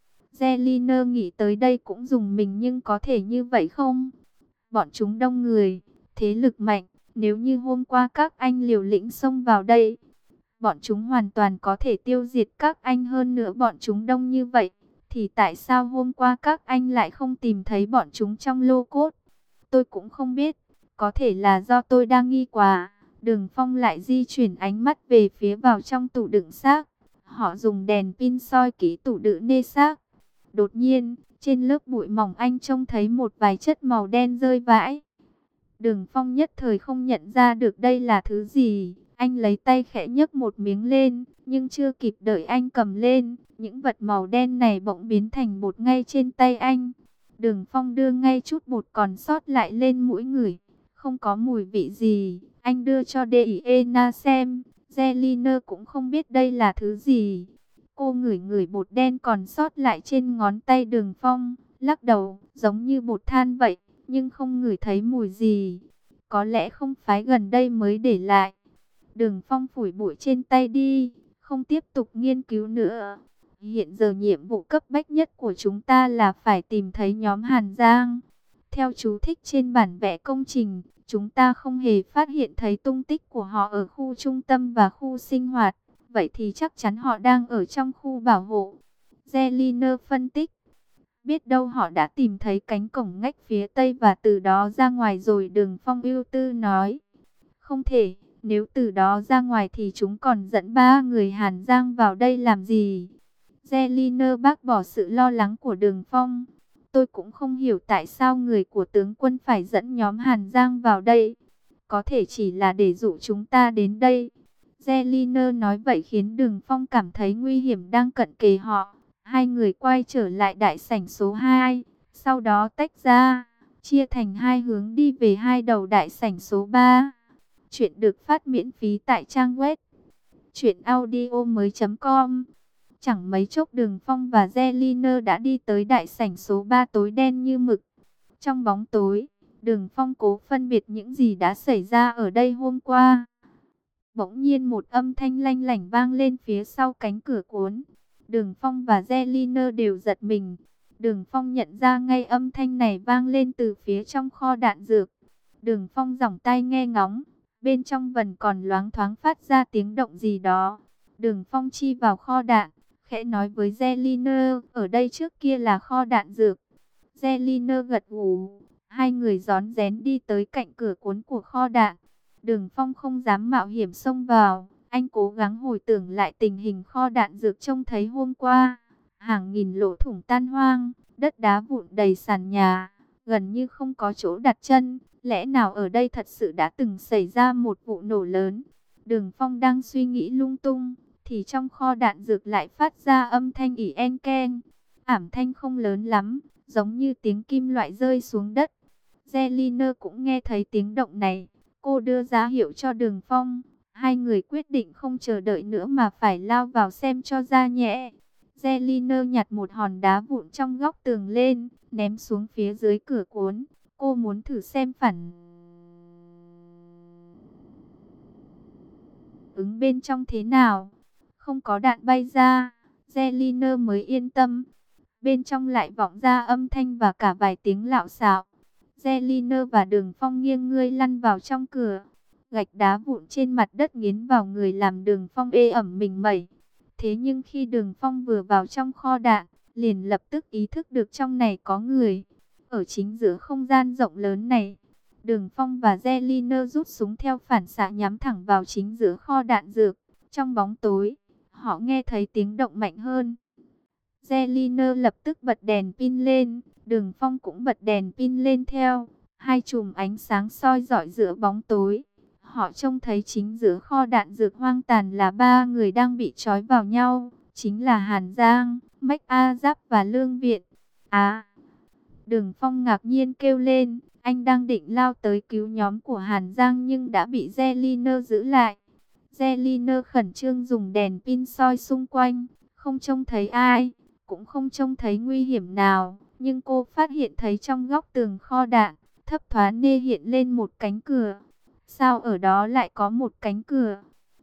Speaker 1: Zelina nghĩ tới đây cũng dùng mình, nhưng có thể như vậy không? Bọn chúng đông người, thế lực mạnh. Nếu như hôm qua các anh liều lĩnh xông vào đây, bọn chúng hoàn toàn có thể tiêu diệt các anh. Hơn nữa bọn chúng đông như vậy, thì tại sao hôm qua các anh lại không tìm thấy bọn chúng trong lô cốt? Tôi cũng không biết, có thể là do tôi đang nghi quá. Đường Phong lại di chuyển ánh mắt về phía vào trong tủ đựng xác. Họ dùng đèn pin soi kỹ tủ đựng nê xác. Đột nhiên, trên lớp bụi mỏng anh trông thấy một vài chất màu đen rơi vãi. Đường Phong nhất thời không nhận ra được đây là thứ gì. Anh lấy tay khẽ nhấc một miếng lên, nhưng chưa kịp đợi anh cầm lên, những vật màu đen này bỗng biến thành bột ngay trên tay anh. Đường Phong đưa ngay chút bột còn sót lại lên mũi ngửi, không có mùi vị gì. Anh đưa cho Diana xem, Zelina cũng không biết đây là thứ gì. Cô ngửi ngửi bột đen còn sót lại trên ngón tay Đường Phong, lắc đầu, giống như bột than vậy, nhưng không ngửi thấy mùi gì. Có lẽ không phải gần đây mới để lại. Đường Phong phủi bụi trên tay đi, không tiếp tục nghiên cứu nữa. Hiện giờ nhiệm vụ cấp bách nhất của chúng ta là phải tìm thấy nhóm Hàn Giang. Theo chú thích trên bản vẽ công trình, chúng ta không hề phát hiện thấy tung tích của họ ở khu trung tâm và khu sinh hoạt. Vậy thì chắc chắn họ đang ở trong khu bảo hộ. Zelina phân tích. Biết đâu họ đã tìm thấy cánh cổng ngách phía tây và từ đó ra ngoài rồi. Đường Phong ưu tư nói. Không thể, nếu từ đó ra ngoài thì chúng còn dẫn ba người Hàn Giang vào đây làm gì? Zelina bác bỏ sự lo lắng của Đường Phong. Tôi cũng không hiểu tại sao người của tướng quân phải dẫn nhóm Hàn Giang vào đây. Có thể chỉ là để dụ chúng ta đến đây. Zelina nói vậy khiến Đường Phong cảm thấy nguy hiểm đang cận kề họ. Hai người quay trở lại đại sảnh số hai, sau đó tách ra, chia thành hai hướng đi về hai đầu đại sảnh số ba. Chuyện được phát miễn phí tại trang web truyện audio mới chấm com. Chẳng mấy chốc Đường Phong và Zelina đã đi tới đại sảnh số ba tối đen như mực. Trong bóng tối, Đường Phong cố phân biệt những gì đã xảy ra ở đây hôm qua. Bỗng nhiên một âm thanh lanh lảnh vang lên phía sau cánh cửa cuốn. Đường Phong và Zelina đều giật mình. Đường Phong nhận ra ngay âm thanh này vang lên từ phía trong kho đạn dược. Đường Phong giỏng tai nghe ngóng. Bên trong vẫn còn loáng thoáng phát ra tiếng động gì đó. Đường Phong chi vào kho đạn, khẽ nói với Zelina, ở đây trước kia là kho đạn dược. Zelina gật gù. Hai người rón rén đi tới cạnh cửa cuốn của kho đạn. Đường Phong không dám mạo hiểm xông vào. Anh cố gắng hồi tưởng lại tình hình kho đạn dược trông thấy hôm qua. Hàng nghìn lỗ thủng tan hoang, đất đá vụn đầy sàn nhà, gần như không có chỗ đặt chân. Lẽ nào ở đây thật sự đã từng xảy ra một vụ nổ lớn? Đường Phong đang suy nghĩ lung tung, thì trong kho đạn dược lại phát ra âm thanh ỉ en keng. Ảm thanh không lớn lắm, giống như tiếng kim loại rơi xuống đất. Zelina cũng nghe thấy tiếng động này. Cô đưa ra hiệu cho Đường Phong. Hai người quyết định không chờ đợi nữa mà phải lao vào xem cho ra nhẽ. Zelina nhặt một hòn đá vụn trong góc tường lên, ném xuống phía dưới cửa cuốn. Cô muốn thử xem phản ứng bên trong thế nào. Không có đạn bay ra, Zelina mới yên tâm. Bên trong lại vọng ra âm thanh và cả vài tiếng lạo xạo. Zelina và Đường Phong nghiêng người lăn vào trong cửa. Gạch đá vụn trên mặt đất nghiến vào người làm Đường Phong ê ẩm mình mẩy. Thế nhưng khi Đường Phong vừa vào trong kho đạn, liền lập tức ý thức được trong này có người. Ở chính giữa không gian rộng lớn này, Đường Phong và Zelina rút súng theo phản xạ nhắm thẳng vào chính giữa kho đạn dược. Trong bóng tối, họ nghe thấy tiếng động mạnh hơn. Zelina lập tức bật đèn pin lên, Đường Phong cũng bật đèn pin lên theo. Hai chùm ánh sáng soi rọi giữa bóng tối. Họ trông thấy chính giữa kho đạn dược hoang tàn là ba người đang bị trói vào nhau. Chính là Hàn Giang, Mách A Giáp và Lương Viện. À! Đường Phong ngạc nhiên kêu lên. Anh đang định lao tới cứu nhóm của Hàn Giang nhưng đã bị Zelina giữ lại. Zelina khẩn trương dùng đèn pin soi xung quanh. Không trông thấy ai, cũng không trông thấy nguy hiểm nào. Nhưng cô phát hiện thấy trong góc tường kho đạn, thấp thoáng nê hiện lên một cánh cửa. Sao ở đó lại có một cánh cửa?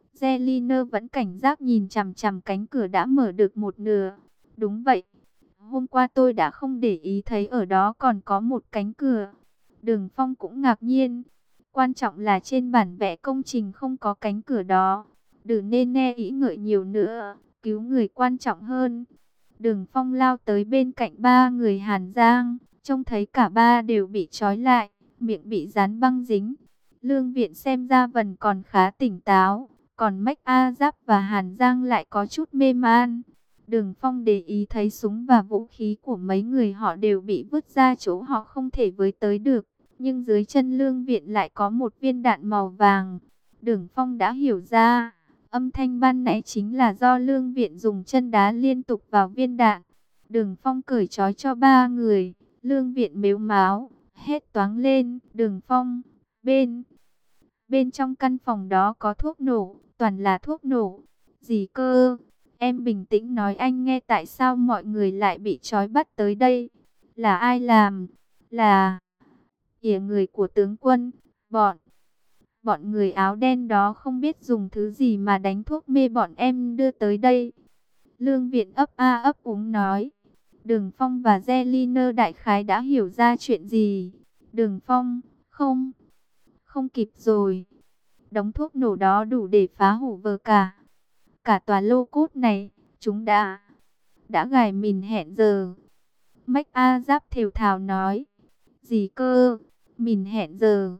Speaker 1: Zelina vẫn cảnh giác nhìn chằm chằm cánh cửa đã mở được một nửa. Đúng vậy. Hôm qua tôi đã không để ý thấy ở đó còn có một cánh cửa. Đường Phong cũng ngạc nhiên. Quan trọng là trên bản vẽ công trình không có cánh cửa đó. Đừng nên nghe ý ngợi nhiều nữa. Cứu người quan trọng hơn. Đường Phong lao tới bên cạnh ba người Hàn Giang. Trông thấy cả ba đều bị trói lại. Miệng bị dán băng dính. Lương Viện xem ra vẫn còn khá tỉnh táo. Còn Mách A Giáp và Hàn Giang lại có chút mê man. Đường Phong để ý thấy súng và vũ khí của mấy người họ đều bị vứt ra chỗ họ không thể với tới được. Nhưng dưới chân Lương Viện lại có một viên đạn màu vàng. Đường Phong đã hiểu ra. Âm thanh ban nãy chính là do Lương Viện dùng chân đá liên tục vào viên đạn. Đường Phong cởi trói cho ba người. Lương Viện mếu máo, hét toáng lên. Đường Phong, bên... Bên trong căn phòng đó có thuốc nổ, toàn là thuốc nổ. Gì cơ? Em bình tĩnh nói anh nghe tại sao mọi người lại bị trói bắt tới đây. Là ai làm? Là... ỉa người của tướng quân, bọn... Bọn người áo đen đó không biết dùng thứ gì mà đánh thuốc mê bọn em đưa tới đây. Lương Viện ấp a ấp úng nói. Đường Phong và Zelina đại khái đã hiểu ra chuyện gì. Đường Phong, không... Không kịp rồi. Đống thuốc nổ đó đủ để phá hủ vờ cả. Cả tòa lô cốt này, chúng đã... Đã gài mìn hẹn giờ. Mách A Giáp thều thào nói. Gì cơ? Mìn hẹn giờ.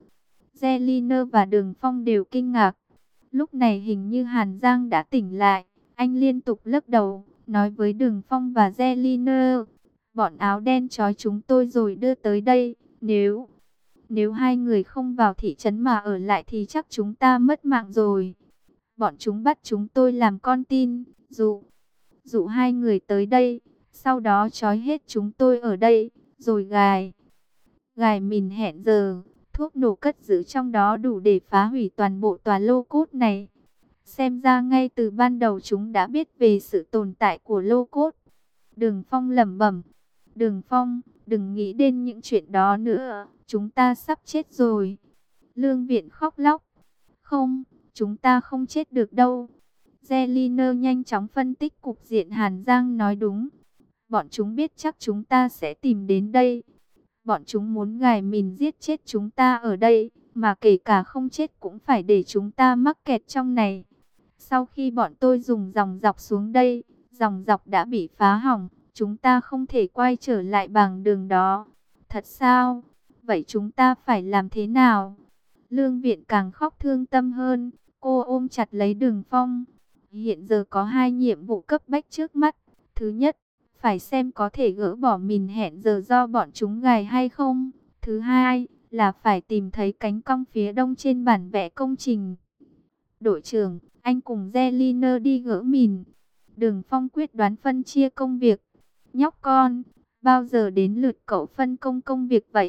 Speaker 1: Zelina và Đường Phong đều kinh ngạc. Lúc này hình như Hàn Giang đã tỉnh lại. Anh liên tục lắc đầu, nói với Đường Phong và Zelina. Bọn áo đen trói chúng tôi rồi đưa tới đây. Nếu... Nếu hai người không vào thị trấn mà ở lại thì chắc chúng ta mất mạng rồi. Bọn chúng bắt chúng tôi làm con tin, dụ, dụ hai người tới đây, sau đó trói hết chúng tôi ở đây, rồi gài. Gài mìn hẹn giờ, thuốc nổ cất giữ trong đó đủ để phá hủy toàn bộ tòa lô cốt này. Xem ra ngay từ ban đầu chúng đã biết về sự tồn tại của lô cốt. Đường Phong lẩm bẩm. Đường Phong, đừng nghĩ đến những chuyện đó nữa. Chúng ta sắp chết rồi. Lương Viện khóc lóc. Không, chúng ta không chết được đâu. Zeliner nhanh chóng phân tích cục diện. Hàn Giang nói đúng. Bọn chúng biết chắc chúng ta sẽ tìm đến đây. Bọn chúng muốn gài mìn giết chết chúng ta ở đây. Mà kể cả không chết cũng phải để chúng ta mắc kẹt trong này. Sau khi bọn tôi dùng dòng dọc xuống đây, dòng dọc đã bị phá hỏng. Chúng ta không thể quay trở lại bằng đường đó. Thật sao? Vậy chúng ta phải làm thế nào? Lương Viện càng khóc thương tâm hơn. Cô ôm chặt lấy Đường Phong. Hiện giờ có hai nhiệm vụ cấp bách trước mắt. Thứ nhất, phải xem có thể gỡ bỏ mìn hẹn giờ do bọn chúng gài hay không. Thứ hai, là phải tìm thấy cánh cong phía đông trên bản vẽ công trình. Đội trưởng, anh cùng Zeliner đi gỡ mìn. Đường Phong quyết đoán phân chia công việc. Nhóc con, bao giờ đến lượt cậu phân công công việc vậy?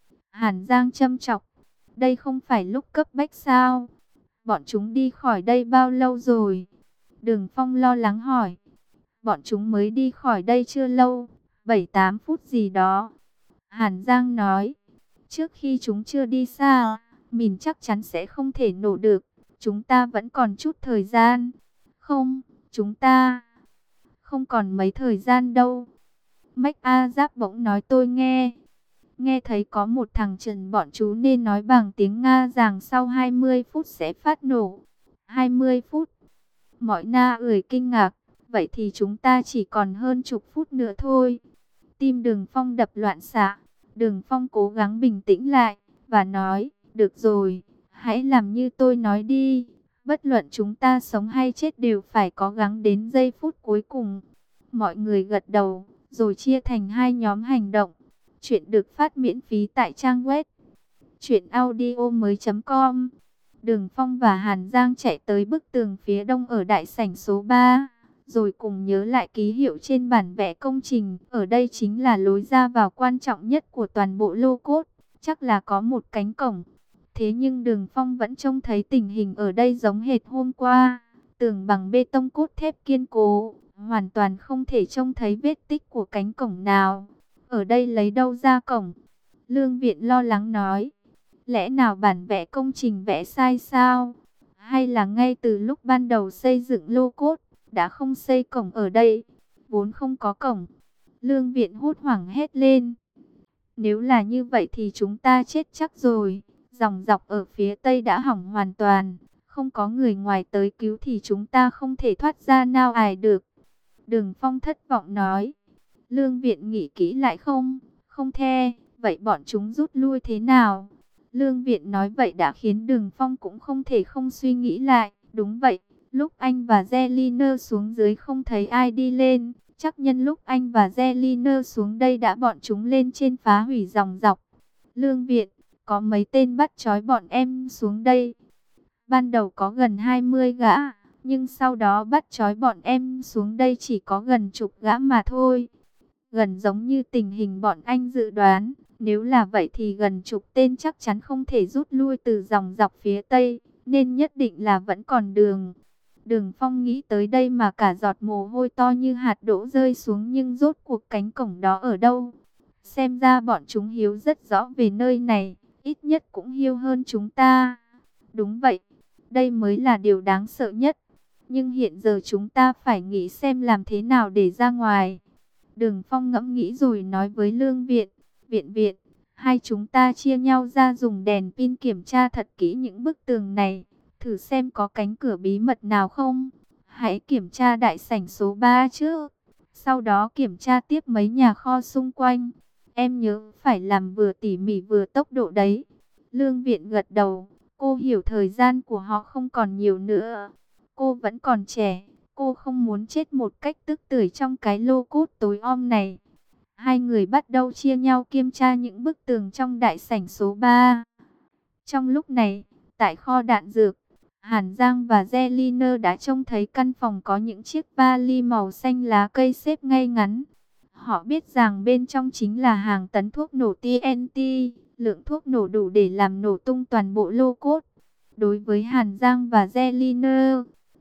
Speaker 1: Hàn Giang châm chọc. Đây không phải lúc cấp bách sao? Bọn chúng đi khỏi đây bao lâu rồi? Đường Phong lo lắng hỏi. Bọn chúng mới đi khỏi đây chưa lâu, bảy tám phút gì đó. Hàn Giang nói. Trước khi chúng chưa đi xa, mìn chắc chắn sẽ không thể nổ được. Chúng ta vẫn còn chút thời gian. Không, chúng ta không còn mấy thời gian đâu. Mách A Giáp bỗng nói tôi nghe. Nghe thấy có một thằng Trần bọn chú nên nói bằng tiếng Nga rằng sau hai mươi phút sẽ phát nổ. hai mươi phút. Mọi na ười kinh ngạc. Vậy thì chúng ta chỉ còn hơn chục phút nữa thôi. Tim Đường Phong đập loạn xạ. Đường Phong cố gắng bình tĩnh lại và nói, được rồi, hãy làm như tôi nói đi. Bất luận chúng ta sống hay chết đều phải cố gắng đến giây phút cuối cùng. Mọi người gật đầu, rồi chia thành hai nhóm hành động. Chuyện được phát miễn phí tại trang web truyện audio mới chấm com. Đường Phong và Hàn Giang chạy tới bức tường phía đông ở đại sảnh số ba. Rồi cùng nhớ lại ký hiệu trên bản vẽ công trình. Ở đây chính là lối ra vào quan trọng nhất của toàn bộ lô cốt. Chắc là có một cánh cổng. Thế nhưng Đường Phong vẫn trông thấy tình hình ở đây giống hệt hôm qua. Tường bằng bê tông cốt thép kiên cố. Hoàn toàn không thể trông thấy vết tích của cánh cổng nào. Ở đây lấy đâu ra cổng? Lương Viện lo lắng nói. Lẽ nào bản vẽ công trình vẽ sai sao? Hay là ngay từ lúc ban đầu xây dựng lô cốt đã không xây cổng ở đây, vốn không có cổng? Lương Viện hốt hoảng hét lên. Nếu là như vậy thì chúng ta chết chắc rồi. Dòng dọc ở phía tây đã hỏng hoàn toàn. Không có người ngoài tới cứu thì chúng ta không thể thoát ra nào ải được. Đường Phong thất vọng nói. Lương Viện nghĩ kỹ lại không? Không the, vậy bọn chúng rút lui thế nào? Lương Viện nói vậy đã khiến Đường Phong cũng không thể không suy nghĩ lại. Đúng vậy, lúc anh và Zeliner xuống dưới không thấy ai đi lên. Chắc nhân lúc anh và Zeliner xuống đây đã bọn chúng lên trên phá hủy dòng dọc. Lương Viện, có mấy tên bắt trói bọn em xuống đây. Ban đầu có gần hai mươi gã, nhưng sau đó bắt trói bọn em xuống đây chỉ có gần chục gã mà thôi. Gần giống như tình hình bọn anh dự đoán. Nếu là vậy thì gần chục tên chắc chắn không thể rút lui từ dòng dọc phía tây, nên nhất định là vẫn còn đường. Đường Phong nghĩ tới đây mà cả giọt mồ hôi to như hạt đỗ rơi xuống, nhưng rốt cuộc cánh cổng đó ở đâu? Xem ra bọn chúng hiếu rất rõ về nơi này, ít nhất cũng hiếu hơn chúng ta. Đúng vậy, đây mới là điều đáng sợ nhất. Nhưng hiện giờ chúng ta phải nghĩ xem làm thế nào để ra ngoài. Đường Phong ngẫm nghĩ rồi nói với Lương Viện. Viện Viện, hai chúng ta chia nhau ra dùng đèn pin kiểm tra thật kỹ những bức tường này. Thử xem có cánh cửa bí mật nào không. Hãy kiểm tra đại sảnh số ba trước. Sau đó kiểm tra tiếp mấy nhà kho xung quanh. Em nhớ phải làm vừa tỉ mỉ vừa tốc độ đấy. Lương Viện gật đầu. Cô hiểu thời gian của họ không còn nhiều nữa. Cô vẫn còn trẻ. Cô không muốn chết một cách tức tưởi trong cái lô cốt tối om này. Hai người bắt đầu chia nhau kiểm tra những bức tường trong đại sảnh số ba. Trong lúc này, tại kho đạn dược, Hàn Giang và Zeliner đã trông thấy căn phòng có những chiếc vali màu xanh lá cây xếp ngay ngắn. Họ biết rằng bên trong chính là hàng tấn thuốc nổ T N T, lượng thuốc nổ đủ để làm nổ tung toàn bộ lô cốt. Đối với Hàn Giang và Zeliner,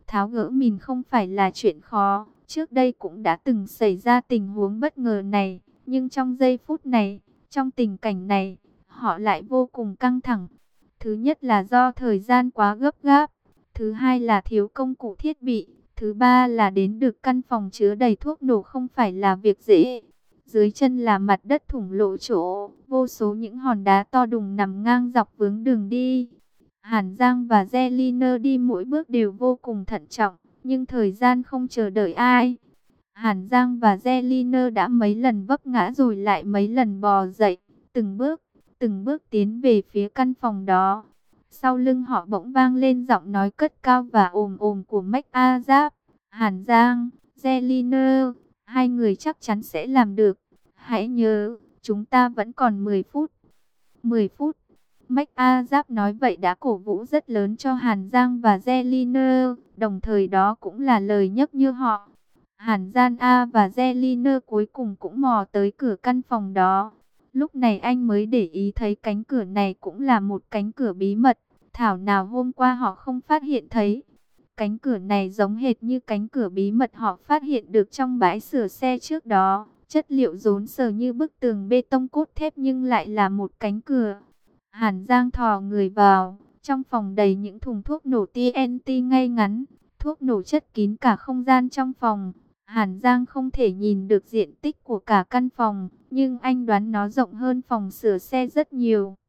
Speaker 1: Tháo gỡ mìn không phải là chuyện khó. Trước đây cũng đã từng xảy ra tình huống bất ngờ này. Nhưng trong giây phút này, trong tình cảnh này, họ lại vô cùng căng thẳng. Thứ nhất là do thời gian quá gấp gáp. Thứ hai là thiếu công cụ thiết bị. Thứ ba là đến được căn phòng chứa đầy thuốc nổ không phải là việc dễ. Dưới chân là mặt đất thủng lộ chỗ, vô số những hòn đá to đùng nằm ngang dọc vướng đường đi. Hàn Giang và Zelina đi mỗi bước đều vô cùng thận trọng, nhưng thời gian không chờ đợi ai. Hàn Giang và Zelina đã mấy lần vấp ngã rồi lại mấy lần bò dậy, từng bước, từng bước tiến về phía căn phòng đó. Sau lưng họ bỗng vang lên giọng nói cất cao và ồm ồm của Mách A Giáp. Hàn Giang, Zelina, hai người chắc chắn sẽ làm được. Hãy nhớ, chúng ta vẫn còn mười phút. mười phút. Mách A Giáp nói vậy đã cổ vũ rất lớn cho Hàn Giang và Zelina, đồng thời đó cũng là lời nhắc nhở họ. Hàn Giang A và Zelina cuối cùng cũng mò tới cửa căn phòng đó. Lúc này anh mới để ý thấy cánh cửa này cũng là một cánh cửa bí mật, thảo nào hôm qua họ không phát hiện thấy. Cánh cửa này giống hệt như cánh cửa bí mật họ phát hiện được trong bãi sửa xe trước đó. Chất liệu rốn sờ như bức tường bê tông cốt thép nhưng lại là một cánh cửa. Hàn Giang thò người vào, trong phòng đầy những thùng thuốc nổ tê en tê ngay ngắn. Thuốc nổ chất kín cả không gian trong phòng. Hàn Giang không thể nhìn được diện tích của cả căn phòng, nhưng anh đoán nó rộng hơn phòng sửa xe rất nhiều.